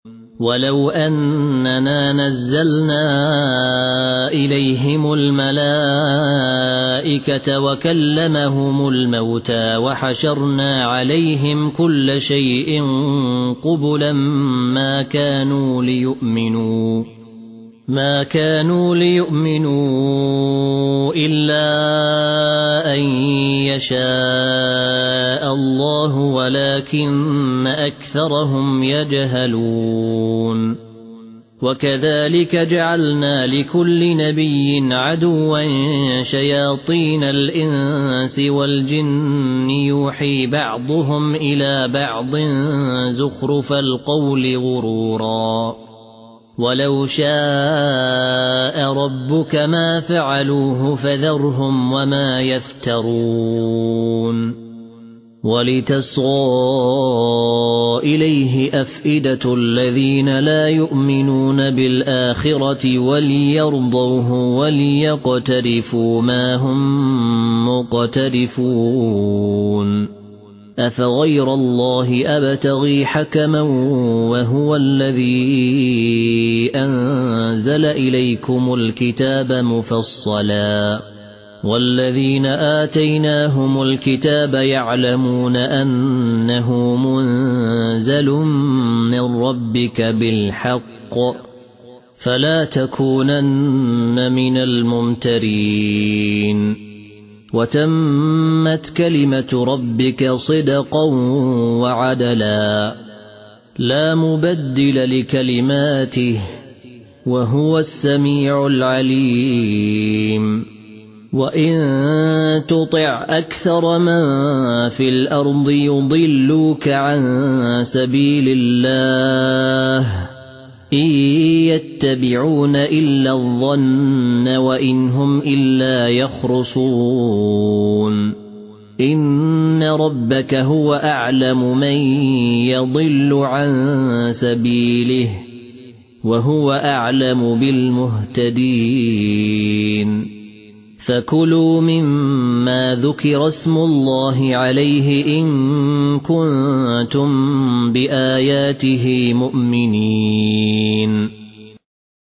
ولو أننا نزلنا إليهم الملائكة وكلمهم الموتى وحشرنا عليهم كل شيء قبلا ما كانوا ليؤمنوا إلا أن يشاء الله ولكن أكثرهم يجهلون وكذلك جعلنا لكل نبي عدوا شياطين الإنس والجن يوحي بعضهم إلى بعض زخرف القول غرورا ولو شاء ربك ما فعلوه فذرهم وما يفترون ولتصغى إليه أفئدة الذين لا يؤمنون بالآخرة وليرضوه وليقترفوا ما هم مقترفون أفغير الله أبتغي حكما وهو الذي أنزل إليكم الكتاب مفصلا والذين آتيناهم الكتاب يعلمون أنه منزل من ربك بالحق فلا تكونن من الممترين وتمت كلمة ربك صدقا وعدلا لا مبدل لكلماته وهو السميع العليم وإن تطع أكثر من في الأرض يضلوك عن سبيل الله إن يتبعون إلا الظن وإن هم إلا يخرصون إن ربك هو أعلم من يضل عن سبيله وهو أعلم بالمهتدين فكلوا مما ذكر اسم الله عليه إن كنتم بآياته مؤمنين